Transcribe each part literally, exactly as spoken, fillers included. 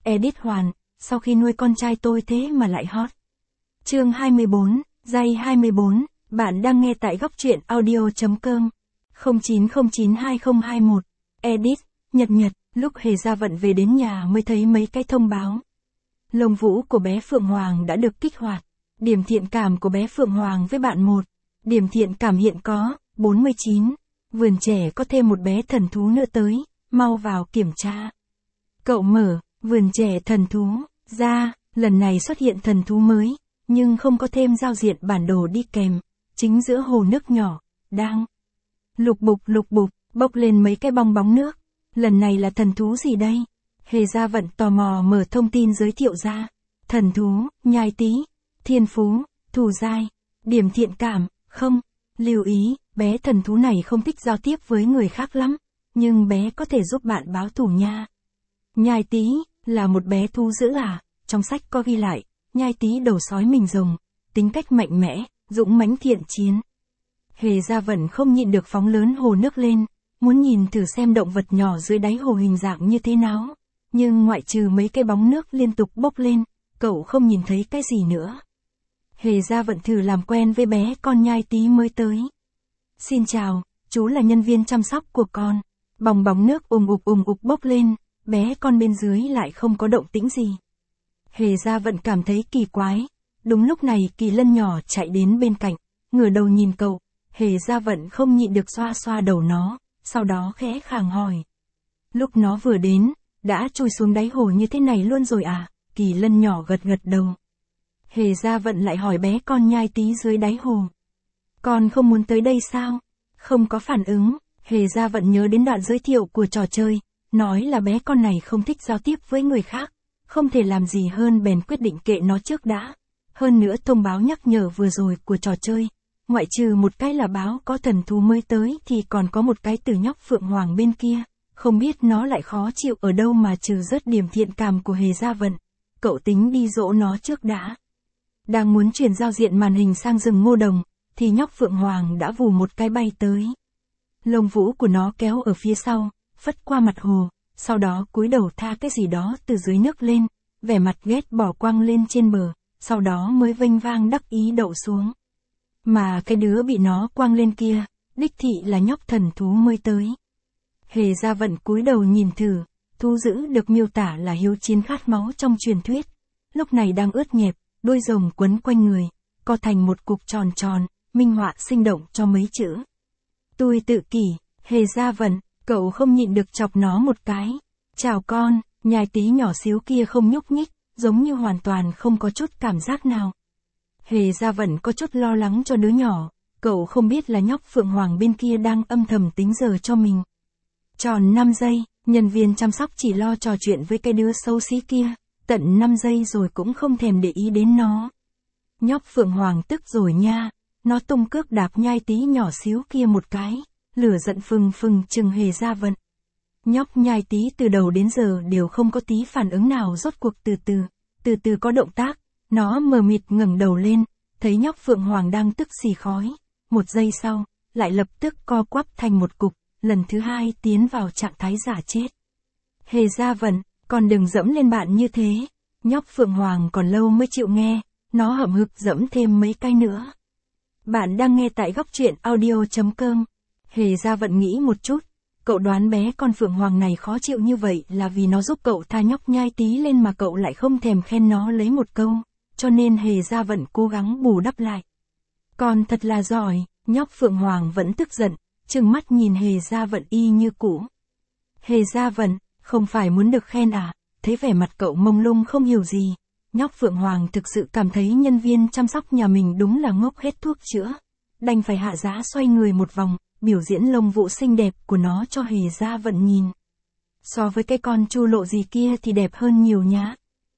Edit Hoàn, sau khi nuôi con trai tôi thế mà lại hot. Chương hai mươi bốn, giây hai mươi bốn, bạn đang nghe tại góc truyện audio.com. không chín không chín hai không hai mốt. Edit, nhật nhật, lúc Hề Gia Vận về đến nhà mới thấy mấy cái thông báo. Lông vũ của bé Phượng Hoàng đã được kích hoạt. Điểm thiện cảm của bé Phượng Hoàng với bạn một. Điểm thiện cảm hiện có, bốn mươi chín. Vườn trẻ có thêm một bé thần thú nữa tới, mau vào kiểm tra. Cậu mở, vườn trẻ thần thú, ra, lần này xuất hiện thần thú mới, nhưng không có thêm giao diện bản đồ đi kèm. Chính giữa hồ nước nhỏ, đang lục bục lục bục, bốc lên mấy cái bong bóng nước. Lần này là thần thú gì đây? Hề Gia Vận tò mò mở thông tin giới thiệu ra. Thần thú, nhai tí, thiên phú, thù dai, điểm thiện cảm, không. Lưu ý, bé thần thú này không thích giao tiếp với người khác lắm, nhưng bé có thể giúp bạn báo thù nha. Nhai tí, là một bé thú dữ à? Trong sách có ghi lại, nhai tí đầu sói mình rồng, tính cách mạnh mẽ, dũng mãnh thiện chiến. Hề Gia Vận không nhịn được phóng lớn hồ nước lên, muốn nhìn thử xem động vật nhỏ dưới đáy hồ hình dạng như thế nào. Nhưng ngoại trừ mấy cái bóng nước liên tục bốc lên, cậu không nhìn thấy cái gì nữa. Hề Gia Vận thử làm quen với bé con nhai tí mới tới. Xin chào, chú là nhân viên chăm sóc của con. Bong bóng nước ùm ụp ùm ụp bốc lên, bé con bên dưới lại không có động tĩnh gì. Hề Gia Vận cảm thấy kỳ quái. Đúng lúc này Kỳ Lân nhỏ chạy đến bên cạnh, ngửa đầu nhìn cậu. Hề Gia Vận không nhịn được xoa xoa đầu nó, sau đó khẽ khàng hỏi. Lúc nó vừa đến, đã chui xuống đáy hồ như thế này luôn rồi à? Kỳ Lân nhỏ gật gật đầu. Hề Gia Vận lại hỏi bé con nhai tí dưới đáy hồ. Con không muốn tới đây sao? Không có phản ứng. Hề Gia Vận nhớ đến đoạn giới thiệu của trò chơi, nói là bé con này không thích giao tiếp với người khác, không thể làm gì hơn bèn quyết định kệ nó trước đã. Hơn nữa thông báo nhắc nhở vừa rồi của trò chơi, ngoại trừ một cái là báo có thần thú mới tới thì còn có một cái từ nhóc Phượng Hoàng bên kia, không biết nó lại khó chịu ở đâu mà trừ rớt điểm thiện cảm của Hề Gia Vận. Cậu tính đi dỗ nó trước đã. Đang muốn chuyển giao diện màn hình sang rừng ngô đồng, thì nhóc Phượng Hoàng đã vù một cái bay tới. Lông vũ của nó kéo ở phía sau, phất qua mặt hồ, sau đó cúi đầu tha cái gì đó từ dưới nước lên, vẻ mặt ghét bỏ quăng lên trên bờ, sau đó mới vênh vang đắc ý đậu xuống. Mà cái đứa bị nó quăng lên kia, đích thị là nhóc thần thú mới tới. Hề Gia Vận cúi đầu nhìn thử, thú dữ được miêu tả là hiếu chiến khát máu trong truyền thuyết. Lúc này đang ướt nhẹp, đuôi rồng quấn quanh người, co thành một cục tròn tròn, minh họa sinh động cho mấy chữ. Tôi tự kỷ, Hề Gia Vận, cậu không nhịn được chọc nó một cái. Chào con, nhai tí nhỏ xíu kia không nhúc nhích, giống như hoàn toàn không có chút cảm giác nào. Hề Gia Vận có chút lo lắng cho đứa nhỏ, cậu không biết là nhóc Phượng Hoàng bên kia đang âm thầm tính giờ cho mình. Tròn năm giây, nhân viên chăm sóc chỉ lo trò chuyện với cái đứa xấu xí kia, tận năm giây rồi cũng không thèm để ý đến nó. Nhóc Phượng Hoàng tức rồi nha, nó tung cước đạp nhai tí nhỏ xíu kia một cái, lửa giận phừng phừng chừng Hề Gia Vận. Nhóc nhai tí từ đầu đến giờ đều không có tí phản ứng nào, rốt cuộc từ từ, từ từ có động tác, nó mờ mịt ngẩng đầu lên, thấy nhóc Phượng Hoàng đang tức xì khói, một giây sau, lại lập tức co quắp thành một cục, lần thứ hai tiến vào trạng thái giả chết. Hề Gia Vận, còn đừng dẫm lên bạn như thế, nhóc Phượng Hoàng còn lâu mới chịu nghe, nó hậm hực dẫm thêm mấy cái nữa. Bạn đang nghe tại góc truyện audio.com. Hề Gia Vận nghĩ một chút, cậu đoán bé con Phượng Hoàng này khó chịu như vậy là vì nó giúp cậu tha nhóc nhai tí lên mà cậu lại không thèm khen nó lấy một câu, cho nên Hề Gia Vận cố gắng bù đắp lại. Con thật là giỏi, nhóc Phượng Hoàng vẫn tức giận, trừng mắt nhìn Hề Gia Vận y như cũ. Hề Gia Vận, không phải muốn được khen à? Thấy vẻ mặt cậu mông lung không hiểu gì, nhóc Phượng Hoàng thực sự cảm thấy nhân viên chăm sóc nhà mình đúng là ngốc hết thuốc chữa, đành phải hạ giá xoay người một vòng, biểu diễn lông vũ xinh đẹp của nó cho Hề Gia Vận nhìn. So với cái con chu lộ gì kia thì đẹp hơn nhiều nhá.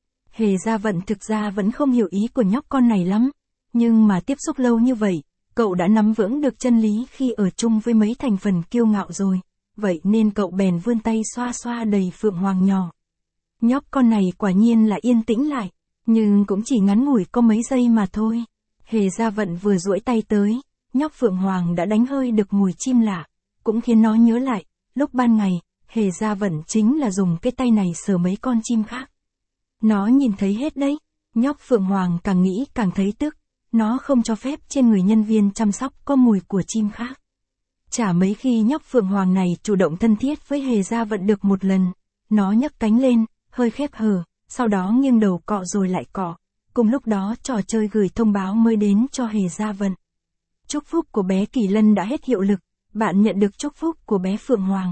Hề Gia Vận thực ra vẫn không hiểu ý của nhóc con này lắm, nhưng mà tiếp xúc lâu như vậy, cậu đã nắm vững được chân lý khi ở chung với mấy thành phần kiêu ngạo rồi, vậy nên cậu bèn vươn tay xoa xoa đầy Phượng Hoàng nhỏ. Nhóc con này quả nhiên là yên tĩnh lại, nhưng cũng chỉ ngắn ngủi có mấy giây mà thôi. Hề Gia Vận vừa duỗi tay tới, nhóc Phượng Hoàng đã đánh hơi được mùi chim lạ, cũng khiến nó nhớ lại, lúc ban ngày, Hề Gia Vận chính là dùng cái tay này sờ mấy con chim khác. Nó nhìn thấy hết đấy. Nhóc Phượng Hoàng càng nghĩ càng thấy tức. Nó không cho phép trên người nhân viên chăm sóc có mùi của chim khác. Chả mấy khi nhóc Phượng Hoàng này chủ động thân thiết với Hề Gia Vận được một lần. Nó nhấc cánh lên, hơi khép hờ, sau đó nghiêng đầu cọ rồi lại cọ. Cùng lúc đó trò chơi gửi thông báo mới đến cho Hề Gia Vận. Chúc phúc của bé Kỳ Lân đã hết hiệu lực, bạn nhận được chúc phúc của bé Phượng Hoàng.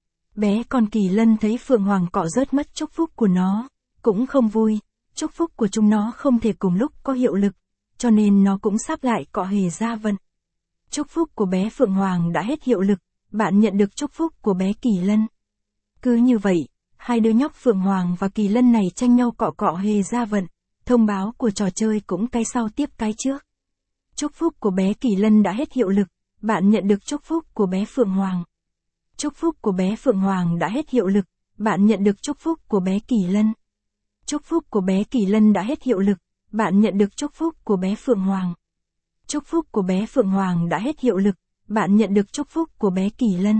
Bé con Kỳ Lân thấy Phượng Hoàng cọ rớt mất chúc phúc của nó, cũng không vui, chúc phúc của chúng nó không thể cùng lúc có hiệu lực, cho nên nó cũng sắp lại cọ Hề Gia Vận. Chúc phúc của bé Phượng Hoàng đã hết hiệu lực, bạn nhận được chúc phúc của bé Kỳ Lân. Cứ như vậy, hai đứa nhóc Phượng Hoàng và Kỳ Lân này tranh nhau cọ cọ Hề Gia Vận, thông báo của trò chơi cũng cái sau tiếp cái trước. Chúc phúc của bé Kỳ Lân đã hết hiệu lực, bạn nhận được chúc phúc của bé Phượng Hoàng. Chúc phúc của bé Phượng Hoàng đã hết hiệu lực, bạn nhận được chúc phúc của bé Kỳ Lân. Chúc phúc của bé Kỳ Lân đã hết hiệu lực, bạn nhận được chúc phúc của bé Phượng Hoàng. Chúc phúc của bé Phượng Hoàng đã hết hiệu lực, bạn nhận được chúc phúc của bé Kỳ Lân.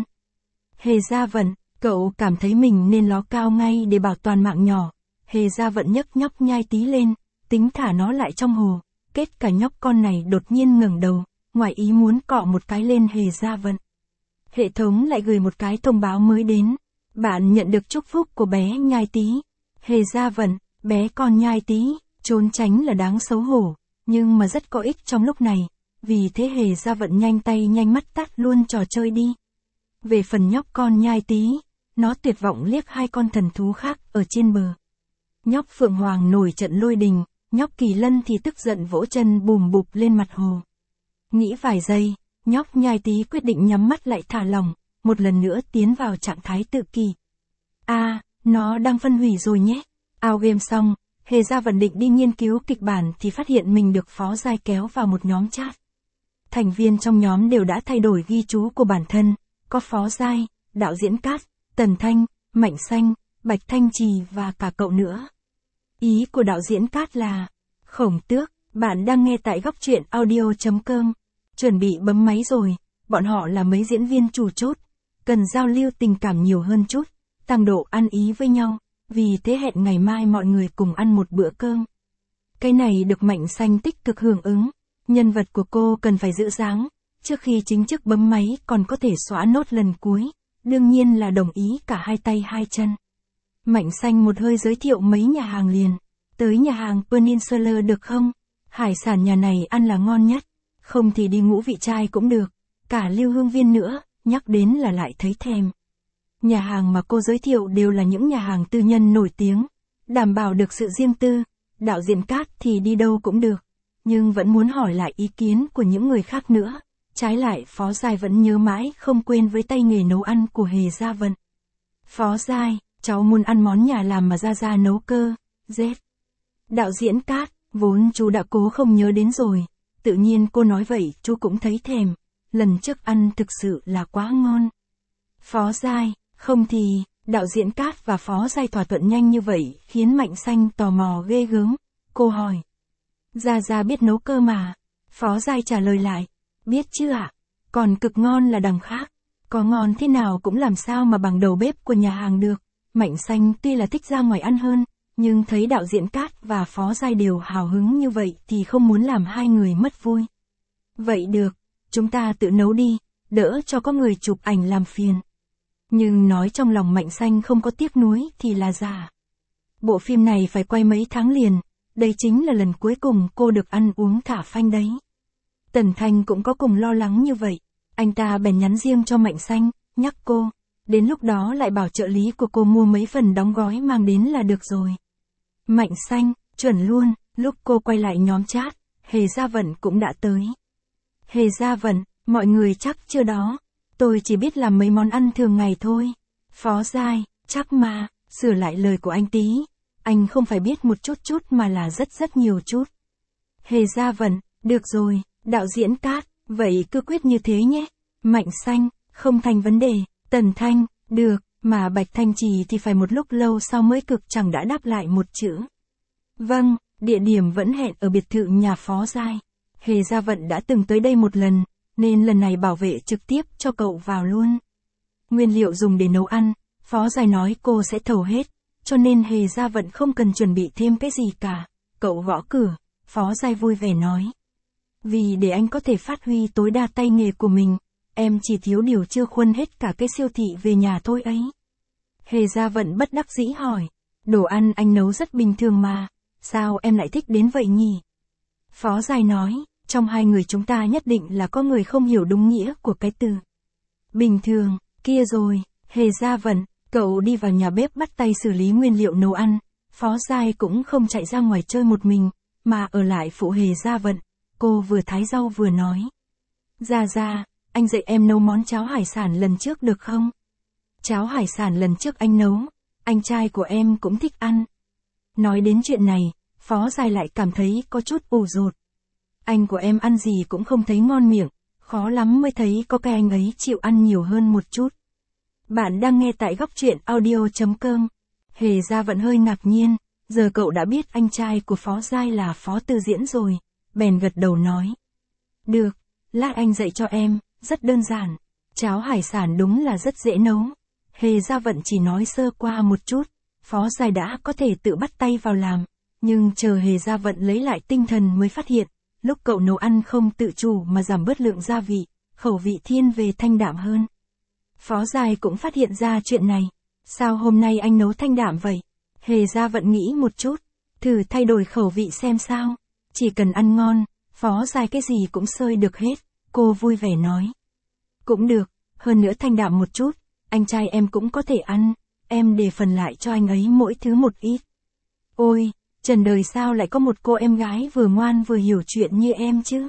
Hề Gia Vận, cậu cảm thấy mình nên ló cao ngay để bảo toàn mạng nhỏ. Hề Gia Vận nhấc nhóc nhai tí lên, tính thả nó lại trong hồ. Kết cả nhóc con này đột nhiên ngẩng đầu, ngoài ý muốn cọ một cái lên Hề Gia Vận. Hệ thống lại gửi một cái thông báo mới đến. Bạn nhận được chúc phúc của bé Nhai Tí. Hề Gia Vận, bé con Nhai Tí, trốn tránh là đáng xấu hổ, nhưng mà rất có ích trong lúc này. Vì thế Hề Gia Vận nhanh tay nhanh mắt tắt luôn trò chơi đi. Về phần nhóc con Nhai Tí, nó tuyệt vọng liếc hai con thần thú khác ở trên bờ. Nhóc Phượng Hoàng nổi trận lôi đình, nhóc Kỳ Lân thì tức giận vỗ chân bùm bụp lên mặt hồ. Nghĩ vài giây, nhóc Nhai Tí quyết định nhắm mắt lại thả lỏng, một lần nữa tiến vào trạng thái tự kỷ. À, nó đang phân hủy rồi nhé. Out game xong, Hề Gia Vận định đi nghiên cứu kịch bản thì phát hiện mình được Phó Giai kéo vào một nhóm chat. Thành viên trong nhóm đều đã thay đổi ghi chú của bản thân, có Phó Giai, đạo diễn Cát, Tần Thanh, Mạnh Xanh, Bạch Thanh Trì và cả cậu nữa. Ý của đạo diễn Cát là, Khổng Tước, bạn đang nghe tại góc truyện audio chấm com. Chuẩn bị bấm máy rồi, bọn họ là mấy diễn viên chủ chốt, cần giao lưu tình cảm nhiều hơn chút, tăng độ ăn ý với nhau, vì thế hẹn ngày mai mọi người cùng ăn một bữa cơm. Cái này được Mạnh Xanh tích cực hưởng ứng, nhân vật của cô cần phải giữ dáng, trước khi chính thức bấm máy còn có thể xóa nốt lần cuối, đương nhiên là đồng ý cả hai tay hai chân. Mạnh Xanh một hơi giới thiệu mấy nhà hàng liền, tới nhà hàng Peninsula được không? Hải sản nhà này ăn là ngon nhất, không thì đi Ngũ Vị Trai cũng được, cả Lưu Hương Viên nữa, nhắc đến là lại thấy thèm. Nhà hàng mà cô giới thiệu đều là những nhà hàng tư nhân nổi tiếng, đảm bảo được sự riêng tư, đạo diễn Cát thì đi đâu cũng được, nhưng vẫn muốn hỏi lại ý kiến của những người khác nữa. Trái lại Phó Giai vẫn nhớ mãi không quên với tay nghề nấu ăn của Hề Gia Vận. Phó Giai, cháu muốn ăn món nhà làm mà Gia Gia nấu cơ, Z. Đạo diễn Cát, vốn chú đã cố không nhớ đến rồi, tự nhiên cô nói vậy chú cũng thấy thèm, lần trước ăn thực sự là quá ngon. Phó Giai, không thì, đạo diễn Cát và Phó Giai thỏa thuận nhanh như vậy khiến Mạnh Xanh tò mò ghê gớm, cô hỏi. Gia Gia biết nấu cơ mà, Phó Giai trả lời lại. Biết chứ ạ, à? Còn cực ngon là đằng khác, có ngon thế nào cũng làm sao mà bằng đầu bếp của nhà hàng được. Mạnh Xanh tuy là thích ra ngoài ăn hơn, nhưng thấy đạo diễn Cát và Phó Giai đều hào hứng như vậy thì không muốn làm hai người mất vui. Vậy được, chúng ta tự nấu đi, đỡ cho có người chụp ảnh làm phiền. Nhưng nói trong lòng Mạnh Xanh không có tiếc nuối thì là giả. Bộ phim này phải quay mấy tháng liền, đây chính là lần cuối cùng cô được ăn uống thả phanh đấy. Tần Thanh cũng có cùng lo lắng như vậy, anh ta bèn nhắn riêng cho Mạnh Xanh, nhắc cô, đến lúc đó lại bảo trợ lý của cô mua mấy phần đóng gói mang đến là được rồi. Mạnh Xanh, chuẩn luôn, lúc cô quay lại nhóm chat, Hề Gia Vận cũng đã tới. Hề Gia Vận, mọi người chắc chưa đó, tôi chỉ biết làm mấy món ăn thường ngày thôi. Phó Giai, chắc mà, sửa lại lời của anh tí, anh không phải biết một chút chút mà là rất rất nhiều chút. Hề Gia Vận, được rồi. Đạo diễn Cát, vậy cứ quyết như thế nhé. Mạnh Xanh, không thành vấn đề. Tần Thanh, được, mà Bạch Thanh Trì thì phải một lúc lâu sau mới cực chẳng đã đáp lại một chữ. Vâng, địa điểm vẫn hẹn ở biệt thự nhà Phó Giai. Hề Gia Vận đã từng tới đây một lần, nên lần này bảo vệ trực tiếp cho cậu vào luôn. Nguyên liệu dùng để nấu ăn, Phó Giai nói cô sẽ thầu hết, cho nên Hề Gia Vận không cần chuẩn bị thêm cái gì cả. Cậu gõ cửa, Phó Giai vui vẻ nói. Vì để anh có thể phát huy tối đa tay nghề của mình, em chỉ thiếu điều chưa khuân hết cả cái siêu thị về nhà thôi ấy. Hề Gia Vận bất đắc dĩ hỏi, đồ ăn anh nấu rất bình thường mà, sao em lại thích đến vậy nhỉ? Phó Giai nói, trong hai người chúng ta nhất định là có người không hiểu đúng nghĩa của cái từ bình thường. Kia rồi, Hề Gia Vận, cậu đi vào nhà bếp bắt tay xử lý nguyên liệu nấu ăn. Phó Giai cũng không chạy ra ngoài chơi một mình, mà ở lại phụ Hề Gia Vận. Cô vừa thái rau vừa nói. Gia Gia, anh dạy em nấu món cháo hải sản lần trước được không? Cháo hải sản lần trước anh nấu, anh trai của em cũng thích ăn. Nói đến chuyện này, Phó Giai lại cảm thấy có chút ủ rột. Anh của em ăn gì cũng không thấy ngon miệng, khó lắm mới thấy có cái anh ấy chịu ăn nhiều hơn một chút. Bạn đang nghe tại góc truyện audio chấm com. Hề Gia Vận hơi ngạc nhiên, giờ cậu đã biết anh trai của Phó Giai là Phó Tư Diễn rồi, bèn gật đầu nói. Được, lát anh dạy cho em, rất đơn giản, cháo hải sản đúng là rất dễ nấu. Hề Gia Vận chỉ nói sơ qua một chút, Phó Giai đã có thể tự bắt tay vào làm, nhưng chờ Hề Gia Vận lấy lại tinh thần mới phát hiện, lúc cậu nấu ăn không tự chủ mà giảm bớt lượng gia vị, khẩu vị thiên về thanh đạm hơn. Phó Giai cũng phát hiện ra chuyện này. Sao hôm nay anh nấu thanh đạm vậy? Hề Gia Vận nghĩ một chút, thử thay đổi khẩu vị xem sao. Chỉ cần ăn ngon, Phó Giai cái gì cũng xơi được hết, cô vui vẻ nói. Cũng được, hơn nữa thanh đạm một chút, anh trai em cũng có thể ăn, em để phần lại cho anh ấy mỗi thứ một ít. Ôi, trần đời sao lại có một cô em gái vừa ngoan vừa hiểu chuyện như em chứ?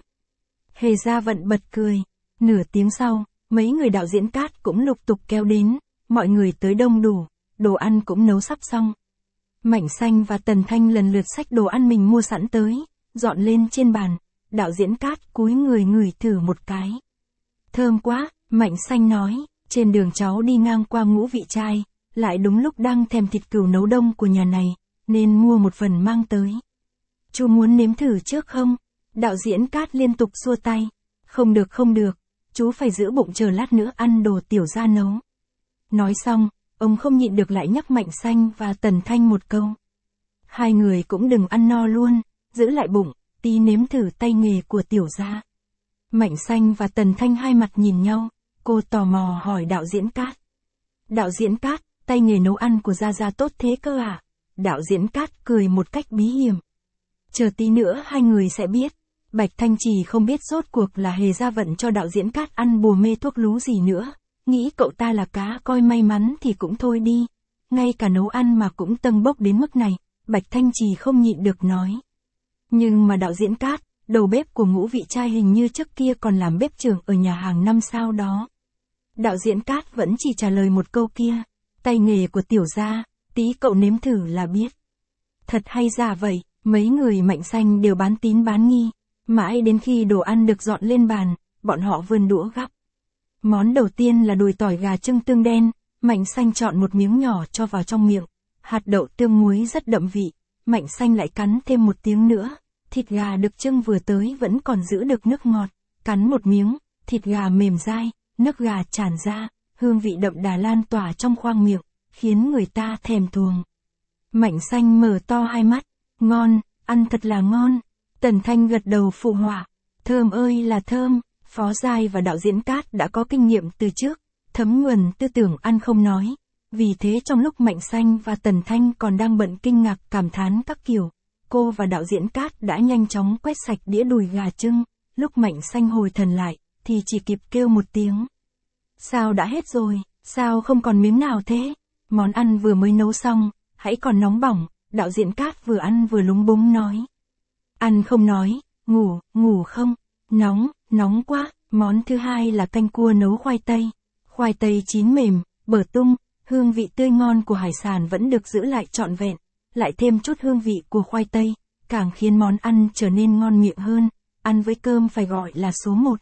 Hề Gia Vận bật cười. Nửa tiếng sau, mấy người đạo diễn cát cũng lục tục kéo đến, mọi người tới đông đủ, đồ ăn cũng nấu sắp xong. Mảnh Xanh và Tần Thanh lần lượt xách đồ ăn mình mua sẵn tới, dọn lên trên bàn, đạo diễn cát cúi người ngửi thử một cái. Thơm quá, Mảnh Xanh nói, trên đường cháu đi ngang qua Ngũ Vị Trai, lại đúng lúc đang thèm thịt cừu nấu đông của nhà này, nên mua một phần mang tới. Chú muốn nếm thử trước không? Đạo diễn cát liên tục xua tay. Không được không được, chú phải giữ bụng chờ lát nữa ăn đồ tiểu gia nấu. Nói xong, ông không nhịn được lại nhắc Mảnh Xanh và Tần Thanh một câu. Hai người cũng đừng ăn no luôn, giữ lại bụng, tí nếm thử tay nghề của tiểu gia. Mảnh Xanh và Tần Thanh hai mặt nhìn nhau, cô tò mò hỏi đạo diễn cát. Đạo diễn cát, tay nghề nấu ăn của Gia Gia tốt thế cơ à? Đạo diễn cát cười một cách bí hiểm. Chờ tí nữa hai người sẽ biết. Bạch Thanh Trì không biết rốt cuộc là Hề Gia Vận cho đạo diễn cát ăn bùa mê thuốc lú gì nữa. Nghĩ cậu ta là cá coi may mắn thì cũng thôi đi. Ngay cả nấu ăn mà cũng tâng bốc đến mức này, Bạch Thanh Trì không nhịn được nói. Nhưng mà đạo diễn cát, đầu bếp của Ngũ Vị Trai hình như trước kia còn làm bếp trưởng ở nhà hàng năm sao đó. Đạo diễn cát vẫn chỉ trả lời một câu kia. Tay nghề của tiểu gia, tí cậu nếm thử là biết. Thật hay giả vậy, mấy người Mảnh Xanh đều bán tín bán nghi. Mãi đến khi đồ ăn được dọn lên bàn, bọn họ vươn đũa gắp. Món đầu tiên là đùi tỏi gà chưng tương đen, Mảnh Xanh chọn một miếng nhỏ cho vào trong miệng. Hạt đậu tương muối rất đậm vị, Mảnh Xanh lại cắn thêm một tiếng nữa. Thịt gà được chưng vừa tới vẫn còn giữ được nước ngọt, cắn một miếng, thịt gà mềm dai, nước gà tràn ra, hương vị đậm đà lan tỏa trong khoang miệng, khiến người ta thèm thuồng. Mảnh Xanh mở to hai mắt, ngon, ăn thật là ngon. Tần Thanh gật đầu phụ họa, thơm ơi là thơm. Phó Giai và đạo diễn cát đã có kinh nghiệm từ trước, thấm nhuần tư tưởng ăn không nói. Vì thế trong lúc Mảnh Xanh và Tần Thanh còn đang bận kinh ngạc cảm thán các kiểu, cô và đạo diễn cát đã nhanh chóng quét sạch đĩa đùi gà chưng. Lúc Mảnh Xanh hồi thần lại, thì chỉ kịp kêu một tiếng. Sao đã hết rồi, sao không còn miếng nào thế? Món ăn vừa mới nấu xong, hãy còn nóng bỏng, đạo diễn cát vừa ăn vừa lúng búng nói. Ăn không nói, ngủ, ngủ không, nóng, nóng quá. Món thứ hai là canh cua nấu khoai tây. Khoai tây chín mềm, bở tung, hương vị tươi ngon của hải sản vẫn được giữ lại trọn vẹn, lại thêm chút hương vị của khoai tây, càng khiến món ăn trở nên ngon miệng hơn, ăn với cơm phải gọi là số một.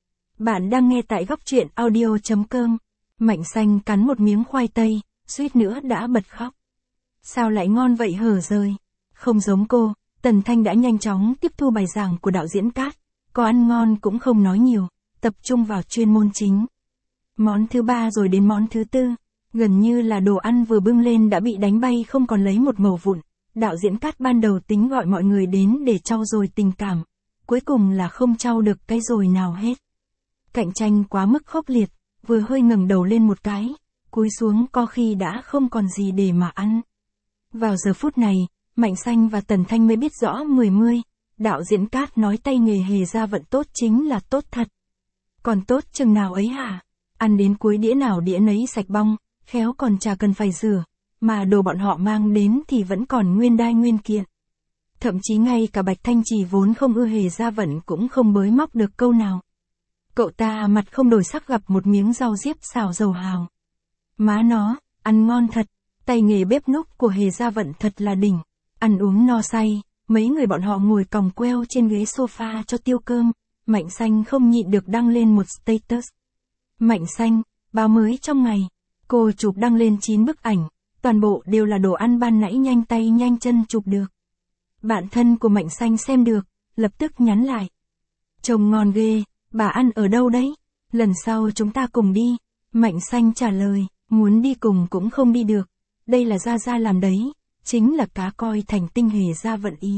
Bạn đang nghe tại góc truyện audio chấm com. Mảnh Xanh cắn một miếng khoai tây, suýt nữa đã bật khóc. Sao lại ngon vậy hở rời? Không giống cô, Tần Thanh đã nhanh chóng tiếp thu bài giảng của đạo diễn cát, có ăn ngon cũng không nói nhiều, tập trung vào chuyên môn chính. Món thứ ba rồi đến món thứ tư, Gần như là đồ ăn vừa bưng lên đã bị đánh bay không còn lấy một mẩu vụn. Đạo diễn Cát ban đầu tính gọi mọi người đến để trau dồi tình cảm. Cuối cùng là không trau được cái dồi nào hết. Cạnh tranh quá mức khốc liệt, vừa hơi ngẩng đầu lên một cái, cúi xuống có khi đã không còn gì để mà ăn. Vào giờ phút này, Mạnh Xanh và Tần Thanh mới biết rõ mười mươi, đạo diễn Cát nói tay nghề Hề Gia Vận tốt chính là tốt thật. Còn tốt chừng nào ấy hả? Ăn đến cuối đĩa nào đĩa nấy sạch bong, khéo còn chả cần phải rửa, mà đồ bọn họ mang đến thì vẫn còn nguyên đai nguyên kiện. Thậm chí ngay cả Bạch Thanh Trì vốn không ưa Hề Gia Vận cũng không bới móc được câu nào. Cậu ta mặt không đổi sắc gặp một miếng rau diếp xào dầu hào. Má nó, ăn ngon thật, tay nghề bếp núc của Hề Gia Vận thật là đỉnh. Ăn uống no say, mấy người bọn họ ngồi còng queo trên ghế sofa cho tiêu cơm, Mạnh Xanh không nhịn được đăng lên một status. Mạnh Xanh, báo mới trong ngày, cô chụp đăng lên chín bức ảnh, toàn bộ đều là đồ ăn ban nãy nhanh tay nhanh chân chụp được. Bạn thân của Mạnh Xanh xem được, lập tức nhắn lại. Trông ngon ghê, bà ăn ở đâu đấy? Lần sau chúng ta cùng đi. Mạnh Xanh trả lời, muốn đi cùng cũng không đi được. Đây là Gia Gia làm đấy, chính là cá coi thành tinh Hề Gia Vận ý.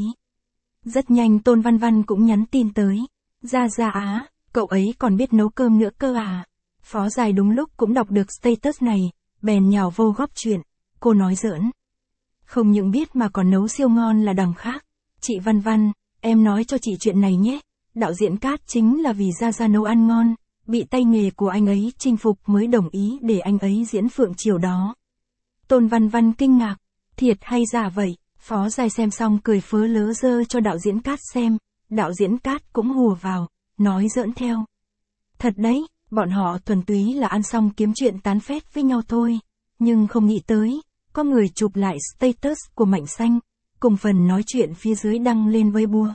Rất nhanh Tôn Văn Văn cũng nhắn tin tới. Gia Gia á, cậu ấy còn biết nấu cơm nữa cơ à? Phó Dài đúng lúc cũng đọc được status này, bèn nhào vô góp chuyện. Cô nói giỡn. Không những biết mà còn nấu siêu ngon là đằng khác. Chị Văn Văn, em nói cho chị chuyện này nhé. Đạo diễn Cát chính là vì Gia Gia nấu ăn ngon, bị tay nghề của anh ấy chinh phục mới đồng ý để anh ấy diễn Phượng Triều đó. Tôn Văn Văn kinh ngạc, thiệt hay giả vậy? Phó Dài xem xong cười phớ lớ dơ cho đạo diễn Cát xem, đạo diễn Cát cũng hùa vào, nói giỡn theo. Thật đấy, bọn họ thuần túy là ăn xong kiếm chuyện tán phét với nhau thôi, nhưng không nghĩ tới, có người chụp lại status của Mạnh Xanh, cùng phần nói chuyện phía dưới đăng lên Weibo.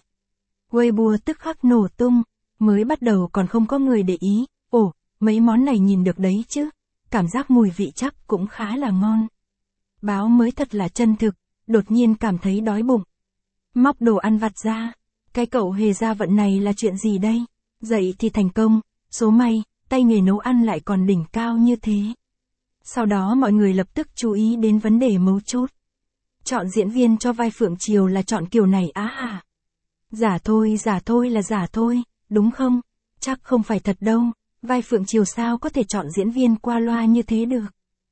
Weibo tức khắc nổ tung, mới bắt đầu còn không có người để ý, ồ, mấy món này nhìn được đấy chứ, cảm giác mùi vị chắc cũng khá là ngon. Báo mới thật là chân thực, đột nhiên cảm thấy đói bụng. Móc đồ ăn vặt ra, cái cậu Hề Gia Vận này là chuyện gì đây? Dậy thì thành công, số may, tay nghề nấu ăn lại còn đỉnh cao như thế. Sau đó mọi người lập tức chú ý đến vấn đề mấu chốt. Chọn diễn viên cho vai Phượng Triều là chọn kiểu này á hả? Giả thôi, giả thôi là giả thôi, đúng không? Chắc không phải thật đâu, vai Phượng Triều sao có thể chọn diễn viên qua loa như thế được.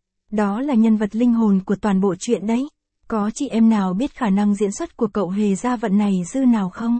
Đó là nhân vật linh hồn của toàn bộ chuyện đấy. Có chị em nào biết khả năng diễn xuất của cậu Hề Gia Vận này dư nào không?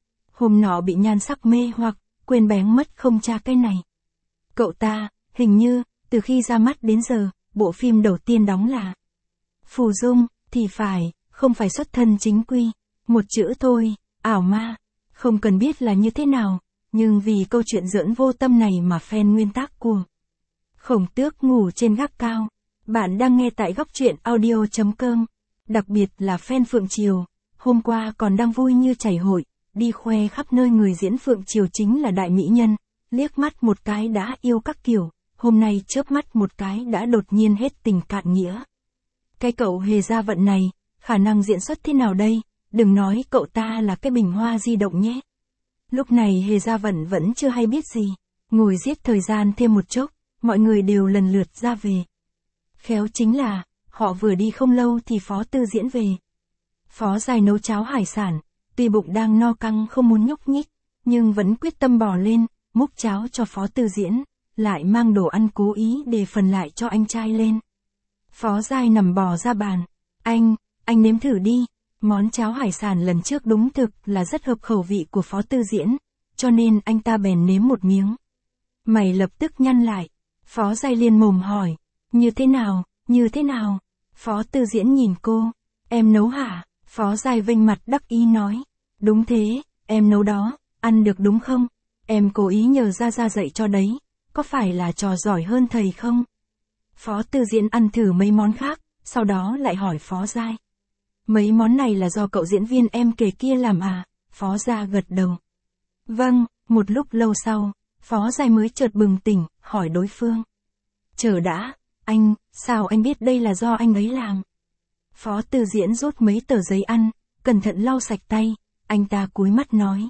Hôm nọ bị nhan sắc mê hoặc, quên bén mất không tra cái này. Cậu ta, hình như, từ khi ra mắt đến giờ, bộ phim đầu tiên đóng là Phù Dung, thì phải, không phải xuất thân chính quy. Một chữ thôi, ảo ma. Không cần biết là như thế nào, nhưng vì câu chuyện giỡn vô tâm này mà fan nguyên tác của Khổng Tước ngủ trên gác cao. Bạn đang nghe tại góc truyện audio chấm com. Đặc biệt là fan Phượng Triều, hôm qua còn đang vui như chảy hội, đi khoe khắp nơi người diễn Phượng Triều chính là đại mỹ nhân, liếc mắt một cái đã yêu các kiểu, hôm nay chớp mắt một cái đã đột nhiên hết tình cạn nghĩa. Cái cậu Hề Gia Vận này, khả năng diễn xuất thế nào đây, đừng nói cậu ta là cái bình hoa di động nhé. Lúc này Hề Gia Vận vẫn chưa hay biết gì, ngồi giết thời gian thêm một chốc, mọi người đều lần lượt ra về. Khéo chính là, họ vừa đi không lâu thì Phó Tư Diễn về. Phó Dài nấu cháo hải sản, tuy bụng đang no căng không muốn nhúc nhích, nhưng vẫn quyết tâm bò lên, múc cháo cho Phó Tư Diễn, lại mang đồ ăn cố ý để phần lại cho anh trai lên. Phó Dài nằm bò ra bàn, anh, anh nếm thử đi, món cháo hải sản lần trước đúng thực là rất hợp khẩu vị của Phó Tư Diễn, cho nên anh ta bèn nếm một miếng. Mày lập tức nhăn lại, Phó Dài liền mồm hỏi, như thế nào, như thế nào? Phó Tư Diễn nhìn cô, em nấu hả? Phó Dài vênh mặt đắc ý nói, đúng thế, em nấu đó, ăn được đúng không? Em cố ý nhờ Gia Gia dạy cho đấy, có phải là trò giỏi hơn thầy không? Phó Tư Diễn ăn thử mấy món khác, sau đó lại hỏi Phó Dài. Mấy món này là do cậu diễn viên em kể kia làm à? Phó Gia gật đầu. Vâng, một lúc lâu sau, Phó Dài mới chợt bừng tỉnh, hỏi đối phương. Chờ đã, anh, sao anh biết đây là do anh ấy làm? Phó Tư Diễn rút mấy tờ giấy ăn, cẩn thận lau sạch tay, anh ta cúi mắt nói.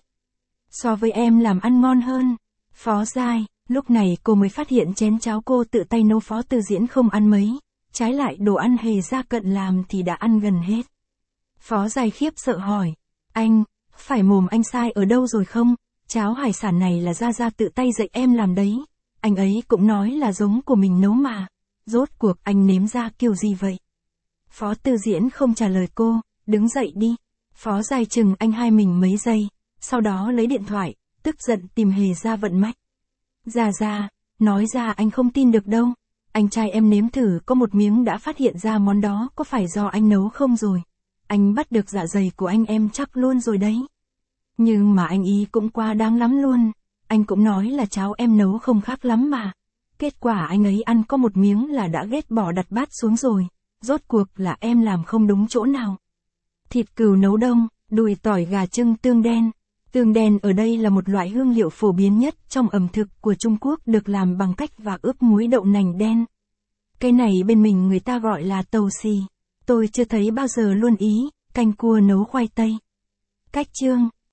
So với em làm ăn ngon hơn. Phó Dài, lúc này cô mới phát hiện chén cháo cô tự tay nấu Phó Tư Diễn không ăn mấy, trái lại đồ ăn hề Gia Cận làm thì đã ăn gần hết. Phó Giai khiếp sợ hỏi, anh, phải mồm anh sai ở đâu rồi không? Cháo hải sản này là Gia Gia tự tay dạy em làm đấy. Anh ấy cũng nói là giống của mình nấu mà. Rốt cuộc anh nếm ra kiểu gì vậy? Phó Tư Diễn không trả lời cô, đứng dậy đi. Phó Giai chừng anh hai mình mấy giây, sau đó lấy điện thoại, tức giận tìm hề Gia vận mách. Gia Gia, nói ra anh không tin được đâu. Anh trai em nếm thử có một miếng đã phát hiện ra món đó có phải do anh nấu không rồi. Anh bắt được dạ dày của anh em chắc luôn rồi đấy. Nhưng mà anh ý cũng quá đáng lắm luôn. Anh cũng nói là cháo em nấu không khác lắm mà. Kết quả anh ấy ăn có một miếng là đã ghét bỏ đặt bát xuống rồi. Rốt cuộc là em làm không đúng chỗ nào. Thịt cừu nấu đông, đùi tỏi gà trưng tương đen. Tương đen ở đây là một loại hương liệu phổ biến nhất trong ẩm thực của Trung Quốc, được làm bằng cách và ướp muối đậu nành đen. Cái này bên mình người ta gọi là tàu xì. Tôi chưa thấy bao giờ luôn ý. Canh cua nấu khoai tây. Cách chương